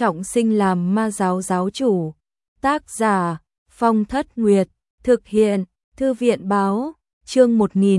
trọng sinh làm ma giáo giáo chủ. Tác giả Phong Thất Nguyệt, thực hiện Thư viện báo, chương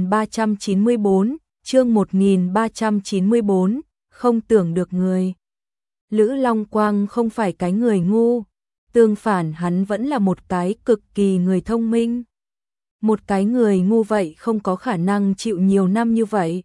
1394, chương 1394, không tưởng được người. Lữ Long Quang không phải cái người ngu, tương phản hắn vẫn là một cái cực kỳ người thông minh. Một cái người ngu vậy không có khả năng chịu nhiều năm như vậy.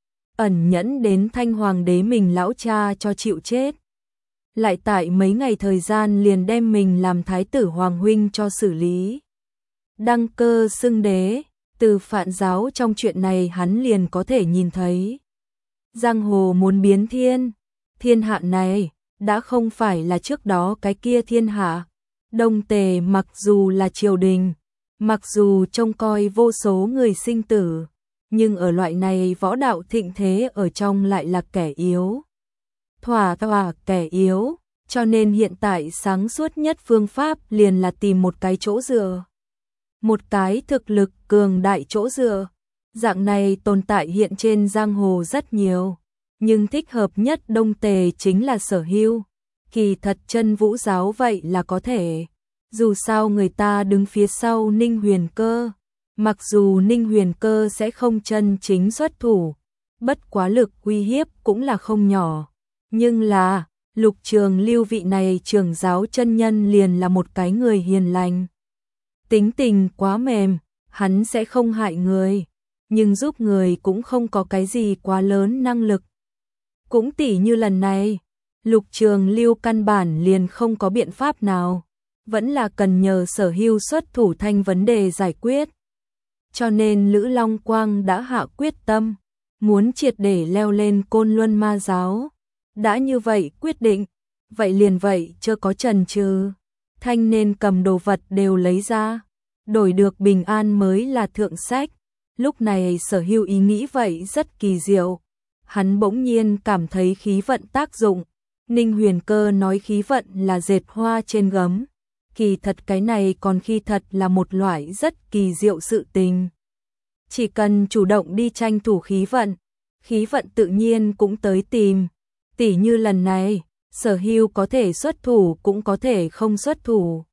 Ẩn nhẫn đến Thanh Hoàng đế mình lão cha cho chịu chết. Lại tại mấy ngày thời gian liền đem mình làm thái tử hoàng huynh cho xử lý. Đăng cơ xưng đế, từ phạn giáo trong chuyện này hắn liền có thể nhìn thấy. Giang hồ muốn biến thiên, thiên hạ này đã không phải là trước đó cái kia thiên hạ. Đông Tề mặc dù là triều đình, mặc dù trông coi vô số người sinh tử, nhưng ở loại này võ đạo thịnh thế ở trong lại là kẻ yếu. Thỏa kẻ yếu, cho nên hiện tại sáng suốt nhất phương pháp liền là tìm một cái chỗ dựa. Một cái thực lực cường đại chỗ dựa. Dạng này tồn tại hiện trên giang hồ rất nhiều, nhưng thích hợp nhất Đông Tề chính là Sở Hưu. Kỳ thật Chân Vũ giáo vậy là có thể. Dù sao người ta đứng phía sau Ninh Huyền Cơ, mặc dù Ninh Huyền Cơ sẽ không chân chính xuất thủ, bất quá lực uy hiếp cũng là không nhỏ. Nhưng là, Lục Trường Lưu vị này trưởng giáo chân nhân liền là một cái người hiền lành. Tính tình quá mềm, hắn sẽ không hại người, nhưng giúp người cũng không có cái gì quá lớn năng lực. Cũng tỉ như lần này, Lục Trường Lưu căn bản liền không có biện pháp nào, vẫn là cần nhờ Sở Hưu xuất thủ thanh vấn đề giải quyết. Cho nên Lữ Long Quang đã hạ quyết tâm, muốn triệt để leo lên Côn Luân ma giáo. Đã như vậy quyết định, vậy liền vậy chưa có chần chừ, thanh nên cầm đồ vật đều lấy ra, đổi được bình an mới là thượng sách. Lúc này Sở Hưu ý nghĩ vậy rất kỳ diệu, hắn bỗng nhiên cảm thấy khí vận tác dụng. Ninh Huyền Cơ nói khí vận là dệt hoa trên gấm, kỳ thật cái này còn khi thật là một loại rất kỳ diệu sự tình. Chỉ cần chủ động đi tranh thủ khí vận tự nhiên cũng tới tìm. Tỉ như lần này, Sở Hưu có thể xuất thủ cũng có thể không xuất thủ.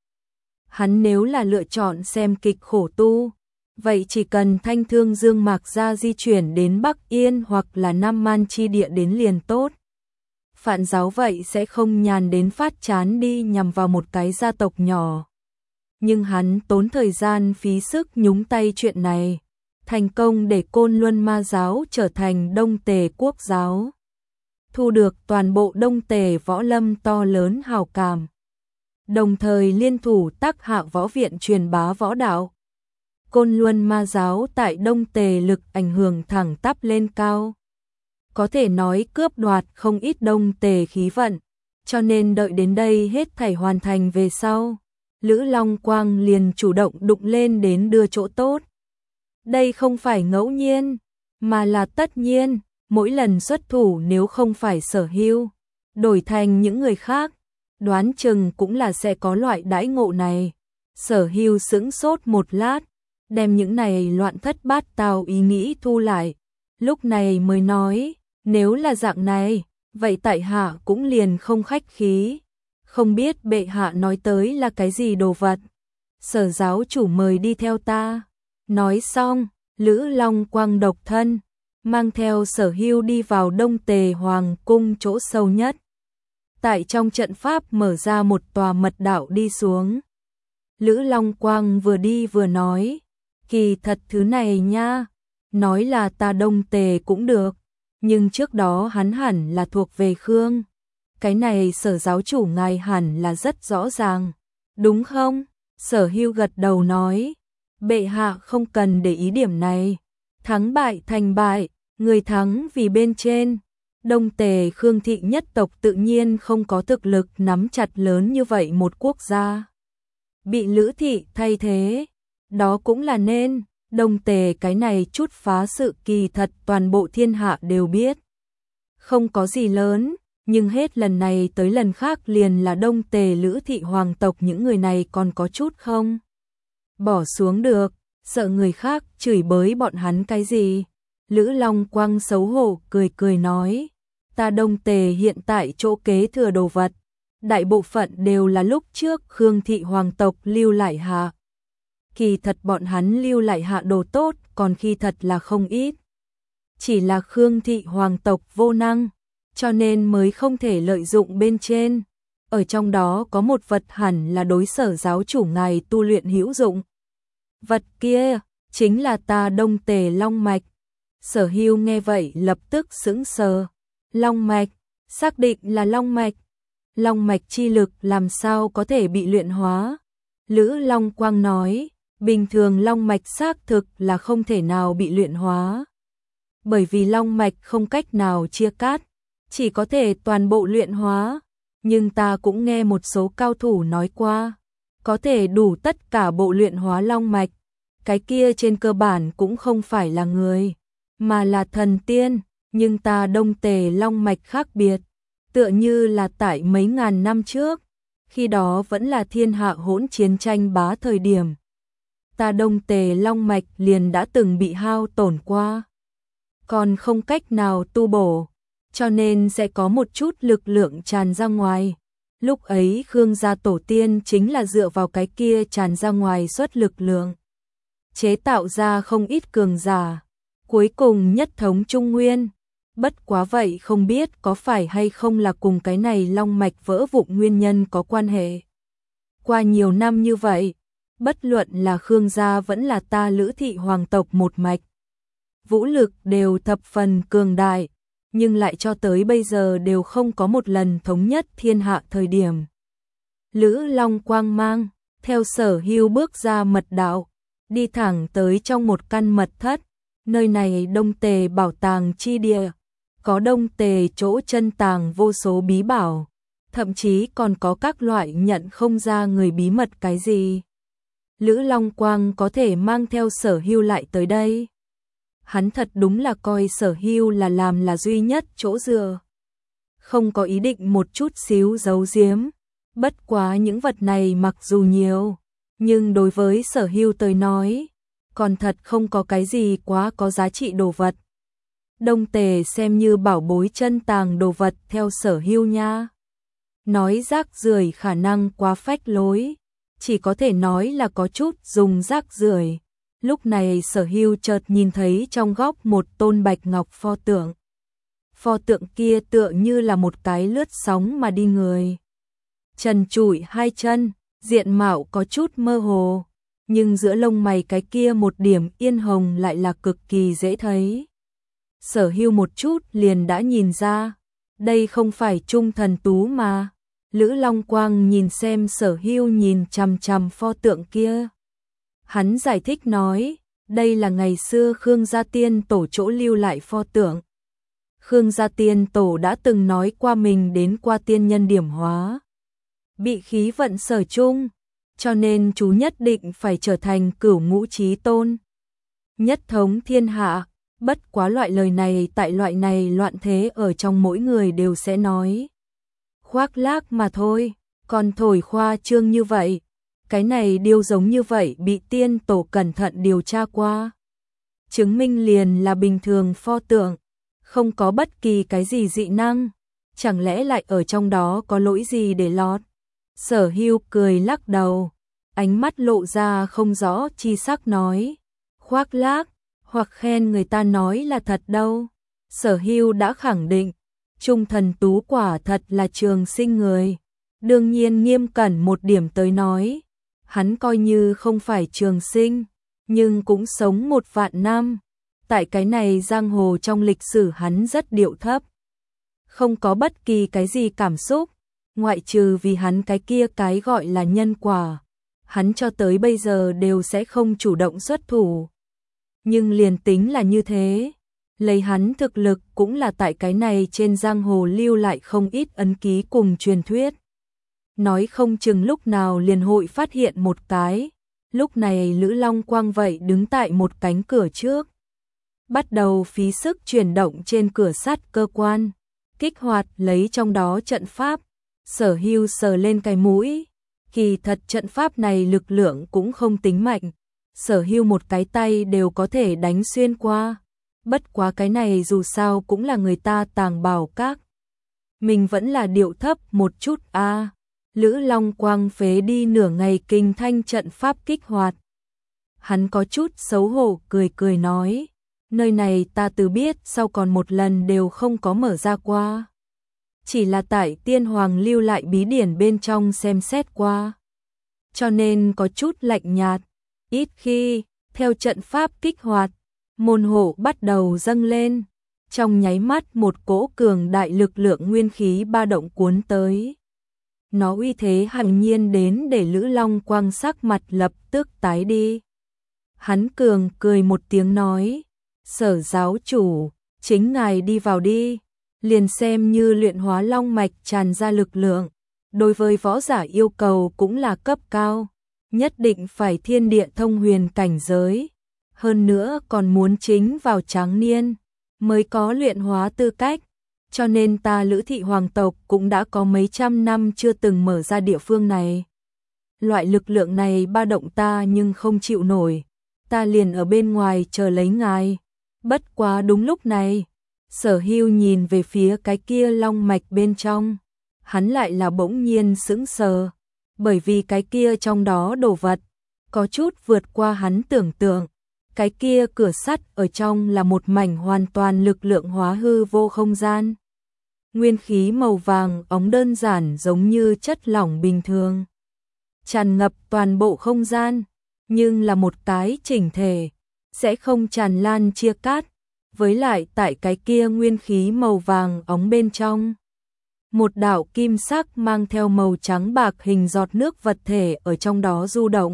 Hắn nếu là lựa chọn xem kịch khổ tu, vậy chỉ cần Thanh Thương Dương Mạc ra di chuyển đến Bắc Yên hoặc là Nam Man chi địa đến liền tốt. Phạn giáo vậy sẽ không nhàn đến phát chán đi nhằm vào một cái gia tộc nhỏ. Nhưng hắn tốn thời gian phí sức nhúng tay chuyện này, thành công để Côn Luân ma giáo trở thành Đông Tề quốc giáo. Thu được toàn bộ Đông Tề võ lâm to lớn hào cảm. Đồng thời liên thủ tác hạ võ viện truyền bá võ đạo. Côn Luân ma giáo tại Đông Tề lực ảnh hưởng thẳng tắp lên cao. Có thể nói cướp đoạt không ít Đông Tề khí vận, cho nên đợi đến đây hết thảy hoàn thành về sau, Lữ Long Quang liền chủ động đụng lên đến đưa chỗ tốt. Đây không phải ngẫu nhiên, mà là tất nhiên. Mỗi lần xuất thủ nếu không phải Sở Hưu, đổi thành những người khác, đoán chừng cũng là sẽ có loại đãi ngộ này. Sở Hưu sững sốt một lát, đem những này loạn thất bát tao ý nghĩ thu lại, lúc này mới nói, nếu là dạng này, vậy tại hạ cũng liền không khách khí, không biết bệ hạ nói tới là cái gì đồ vật. Sở giáo chủ mời đi theo ta. Nói xong, Lữ Long Quang độc thân, mang theo Sở Hưu đi vào Đông Tề Hoàng cung chỗ sâu nhất. Tại trong trận pháp mở ra một tòa mật đạo đi xuống. Lữ Long Quang vừa đi vừa nói, kỳ thật thứ này nha, nói là ta Đông Tề cũng được, nhưng trước đó hắn hẳn là thuộc về Khương. Cái này Sở giáo chủ ngài hẳn là rất rõ ràng, đúng không? Sở Hưu gật đầu nói, bệ hạ không cần để ý điểm này, thắng bại thành bại. Người thắng vì bên trên, Đông Tề Khương thị nhất tộc tự nhiên không có thực lực nắm chặt lớn như vậy một quốc gia. Bị Lữ thị thay thế, đó cũng là nên, Đông Tề cái này chút phá sự kỳ thật toàn bộ thiên hạ đều biết. Không có gì lớn, nhưng hết lần này tới lần khác liền là Đông Tề Lữ thị hoàng tộc những người này còn có chút không bỏ xuống được, sợ người khác chửi bới bọn hắn cái gì. Lữ Long Quang xấu hổ cười cười nói, ta Đông Tề hiện tại chỗ kế thừa đồ vật, đại bộ phận đều là lúc trước Khương thị hoàng tộc lưu lại hạ. Kỳ thật bọn hắn lưu lại hạ đồ tốt, còn khi thật là không ít. Chỉ là Khương thị hoàng tộc vô năng, cho nên mới không thể lợi dụng bên trên. Ở trong đó có một vật hẳn là đối Sở giáo chủ ngài tu luyện hữu dụng. Vật kia chính là ta Đông Tề Long mạch. Sở Hưu nghe vậy lập tức sững sờ. Long mạch, xác định là long mạch. Long mạch chi lực làm sao có thể bị luyện hóa? Lữ Long Quang nói, bình thường long mạch xác thực là không thể nào bị luyện hóa. Bởi vì long mạch không cách nào chia cắt, chỉ có thể toàn bộ luyện hóa. Nhưng ta cũng nghe một số cao thủ nói qua, có thể đủ tất cả bộ luyện hóa long mạch. Cái kia trên cơ bản cũng không phải là người, mà là thần tiên. Nhưng ta Đông Tề Long mạch khác biệt, tựa như là tại mấy ngàn năm trước, khi đó vẫn là thiên hạ hỗn chiến tranh bá thời điểm. Ta Đông Tề Long mạch liền đã từng bị hao tổn qua, còn không cách nào tu bổ, cho nên sẽ có một chút lực lượng tràn ra ngoài. Lúc ấy Khương gia tổ tiên chính là dựa vào cái kia tràn ra ngoài xuất lực lượng, chế tạo ra không ít cường giả, cuối cùng nhất thống Trung Nguyên. Bất quá vậy không biết có phải hay không là cùng cái này long mạch vỡ vụn nguyên nhân có quan hệ. Qua nhiều năm như vậy, bất luận là Khương gia vẫn là ta Lữ thị hoàng tộc một mạch, vũ lực đều thập phần cường đại, nhưng lại cho tới bây giờ đều không có một lần thống nhất thiên hạ thời điểm. Lữ Long Quang mang theo Sở Hưu bước ra mật đạo, đi thẳng tới trong một căn mật thất. Nơi này Đông Tề bảo tàng chi địa, có Đông Tề chỗ chân tàng vô số bí bảo, thậm chí còn có các loại nhận không ra người bí mật cái gì. Lữ Long Quang có thể mang theo Sở Hưu lại tới đây. Hắn thật đúng là coi Sở Hưu là làm là duy nhất chỗ dựa, không có ý định một chút xíu giấu giếm. Bất quá những vật này mặc dù nhiều, nhưng đối với Sở Hưu tới nói, còn thật không có cái gì quá có giá trị đồ vật. Đông Tề xem như bảo bối chân tàng đồ vật theo Sở Hưu nha. Nói rác rưởi khả năng quá phách lối, chỉ có thể nói là có chút dùng rác rưởi. Lúc này Sở Hưu chợt nhìn thấy trong góc một tôn bạch ngọc pho tượng. Pho tượng kia tựa như là một cái lướt sóng mà đi người. Trần trụi hai chân, diện mạo có chút mơ hồ, nhưng giữa lông mày cái kia một điểm yên hồng lại là cực kỳ dễ thấy. Sở Hưu một chút liền đã nhìn ra, đây không phải Trung Thần Tú mà. Lữ Long Quang nhìn xem Sở Hưu nhìn chằm chằm pho tượng kia. Hắn giải thích nói, đây là ngày xưa Khương gia tiên tổ chỗ lưu lại pho tượng. Khương gia tiên tổ đã từng nói qua mình đến qua tiên nhân điểm hóa, bị khí vận sở chung, cho nên chú nhất định phải trở thành cửu ngũ chí tôn, nhất thống thiên hạ. Bất quá loại lời này tại loại này loạn thế ở trong mỗi người đều sẽ nói. Khoác lác mà thôi, còn thổi khoa trương như vậy. Cái này điều giống như vậy bị tiên tổ cẩn thận điều tra qua, chứng minh liền là bình thường pho tượng, không có bất kỳ cái gì dị năng, chẳng lẽ lại ở trong đó có lỗi gì để lọt. Sở Hưu cười lắc đầu, ánh mắt lộ ra không rõ chi sắc nói, khoác lác, hoặc khen người ta nói là thật đâu. Sở Hưu đã khẳng định, Trung Thần Tú quả thật là trường sinh người. Đương nhiên nghiêm cẩn một điểm tới nói, hắn coi như không phải trường sinh, nhưng cũng sống 1 vạn năm. Tại cái này giang hồ trong lịch sử hắn rất điệu thấp, không có bất kỳ cái gì cảm xúc, ngoại trừ vì hắn cái kia cái gọi là nhân quả, hắn cho tới bây giờ đều sẽ không chủ động xuất thủ. Nhưng liền tính là như thế, lấy hắn thực lực cũng là tại cái này trên giang hồ lưu lại không ít ấn ký cùng truyền thuyết. Nói không chừng lúc nào liền hội phát hiện một cái. Lúc này Lữ Long Quang vậy đứng tại một cánh cửa trước, bắt đầu phí sức chuyển động trên cửa sắt cơ quan, kích hoạt lấy trong đó trận pháp. Sở Hưu sờ lên cái mũi, kỳ thật trận pháp này lực lượng cũng không tính mạnh, Sở Hưu một cái tay đều có thể đánh xuyên qua. Bất quá cái này dù sao cũng là người ta tàng bảo các, mình vẫn là điệu thấp một chút a. Lữ Long Quang phế đi nửa ngày kinh thanh trận pháp kích hoạt. Hắn có chút xấu hổ cười cười nói, nơi này ta từ biết sau còn một lần đều không có mở ra qua. Chỉ là tại tiên hoàng lưu lại bí điển bên trong xem xét qua. Cho nên có chút lạnh nhạt, ít khi, theo trận pháp kích hoạt, môn hộ bắt đầu dâng lên. Trong nháy mắt một cỗ cường đại lực lượng nguyên khí ba động cuốn tới. Nó uy thế hằng nhiên đến để Lữ Long Quang sắc mặt lập tức tái đi. Hắn cường cười một tiếng nói, Sở giáo chủ, chính ngài đi vào đi, liền xem như luyện hóa long mạch tràn ra lực lượng. Đối với võ giả yêu cầu cũng là cấp cao, nhất định phải thiên địa thông huyền cảnh giới. Hơn nữa còn muốn chính vào tráng niên, mới có luyện hóa tư cách. Cho nên ta Lữ thị hoàng tộc cũng đã có mấy trăm năm chưa từng mở ra địa phương này. Loại lực lượng này ba động ta nhưng không chịu nổi, ta liền ở bên ngoài chờ lấy ngài. Bất quá đúng lúc này, Sở Hưu nhìn về phía cái kia long mạch bên trong, hắn lại là bỗng nhiên sững sờ, bởi vì cái kia trong đó đồ vật có chút vượt qua hắn tưởng tượng. Cái kia cửa sắt ở trong là một mảnh hoàn toàn lực lượng hóa hư vô không gian. Nguyên khí màu vàng óng đơn giản giống như chất lỏng bình thường, tràn ngập toàn bộ không gian, nhưng là một cái chỉnh thể, sẽ không tràn lan chia cắt. Với lại tại cái kia nguyên khí màu vàng óng bên trong, một đạo kim sắc mang theo màu trắng bạc hình giọt nước vật thể ở trong đó du động.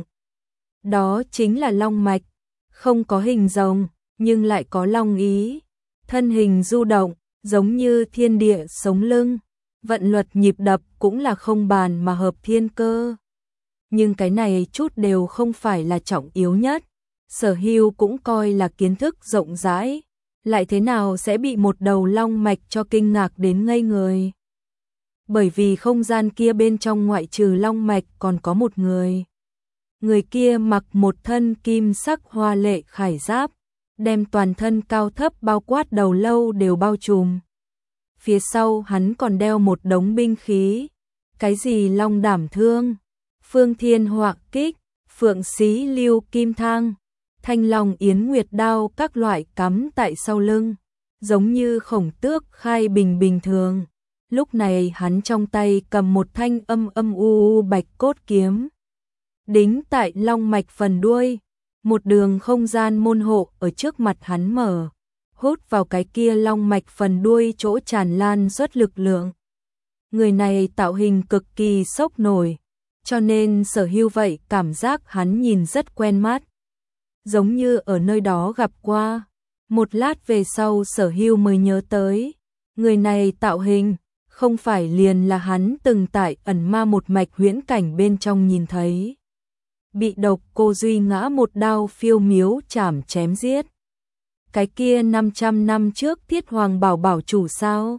Đó chính là long mạch, không có hình rồng, nhưng lại có long ý, thân hình du động, giống như thiên địa sống lưng, vận luật nhịp đập cũng là không bàn mà hợp thiên cơ. Nhưng cái này chút đều không phải là trọng yếu nhất, Sở Hưu cũng coi là kiến thức rộng rãi, lại thế nào sẽ bị một đầu long mạch cho kinh ngạc đến ngây người. Bởi vì không gian kia bên trong ngoại trừ long mạch còn có một người. Người kia mặc một thân kim sắc hoa lệ khải giáp, đem toàn thân cao thấp bao quát đầu lâu đều bao trùm. Phía sau hắn còn đeo một đống binh khí, cái gì long đảm thương, phương thiên họa kích, phượng xí lưu kim thang, thanh long yến nguyệt đao các loại cắm tại sau lưng, giống như khổng tước khai bình bình thường. Lúc này hắn trong tay cầm một thanh âm âm u bạch cốt kiếm, đính tại long mạch phần đuôi, một đường không gian môn hộ ở trước mặt hắn mở, hút vào cái kia long mạch phần đuôi chỗ tràn lan xuất lực lượng. Người này tạo hình cực kỳ sốc nổi, cho nên Sở Hưu vậy cảm giác hắn nhìn rất quen mắt, giống như ở nơi đó gặp qua. Một lát về sau Sở Hưu mới nhớ tới, người này tạo hình không phải liền là hắn từng tại ẩn ma một mạch huyễn cảnh bên trong nhìn thấy. Bị độc cô Duy ngã một đao phiêu miếu chảm chém giết. Cái kia 500 năm trước Thiết Hoàng bảo bảo chủ sao?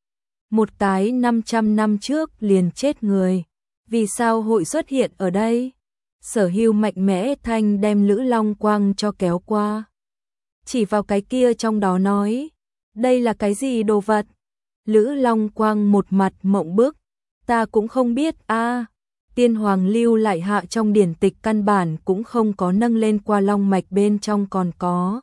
Một cái 500 năm trước liền chết người, vì sao hội xuất hiện ở đây? Sở Hưu mạnh mẽ thanh đem Lữ Long Quang cho kéo qua, chỉ vào cái kia trong đó nói, đây là cái gì đồ vật? Lữ Long Quang một mặt mộng bức, ta cũng không biết a. Tiên hoàng lưu lại hạ trong điển tịch căn bản cũng không có nâng lên qua long mạch bên trong còn có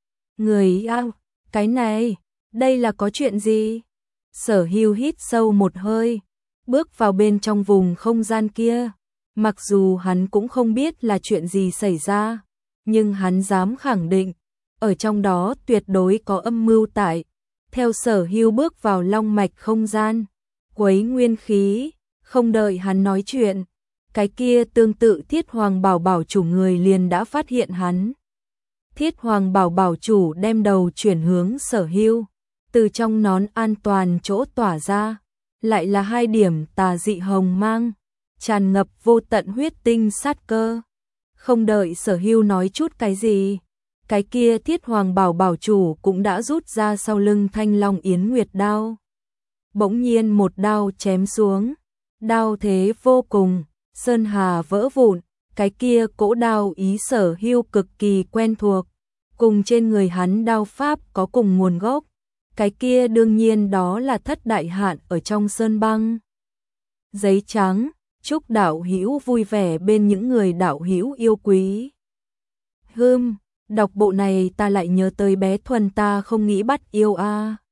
người a. Cái này, đây là có chuyện gì? Sở Hưu hít sâu một hơi, bước vào bên trong vùng không gian kia. Mặc dù hắn cũng không biết là chuyện gì xảy ra, nhưng hắn dám khẳng định, ở trong đó tuyệt đối có âm mưu tại. Theo Sở Hưu bước vào long mạch không gian, quấy nguyên khí, không đợi hắn nói chuyện, cái kia tương tự Thiết Hoàng bảo bảo chủ người liền đã phát hiện hắn. Thiết Hoàng bảo bảo chủ đem đầu chuyển hướng Sở Hưu, từ trong nón an toàn chỗ tỏa ra, lại là 2 điểm tà dị hồng mang, tràn ngập vô tận huyết tinh sát cơ. Không đợi Sở Hưu nói chút cái gì, cái kia Thiết Hoàng bảo bảo chủ cũng đã rút ra sau lưng thanh long yến nguyệt đao. Bỗng nhiên một đao chém xuống, đao thế vô cùng, sơn hà vỡ vụn, cái kia cỗ đao ý Sở Hưu cực kỳ quen thuộc, cùng trên người hắn đao pháp có cùng nguồn gốc, cái kia đương nhiên đó là Thất Đại Hạn ở trong sơn băng. Giấy trắng, chúc đạo hữu vui vẻ bên những người đạo hữu yêu quý. Đọc bộ này ta lại nhớ tới bé Thuần ta không nghĩ bắt yêu a.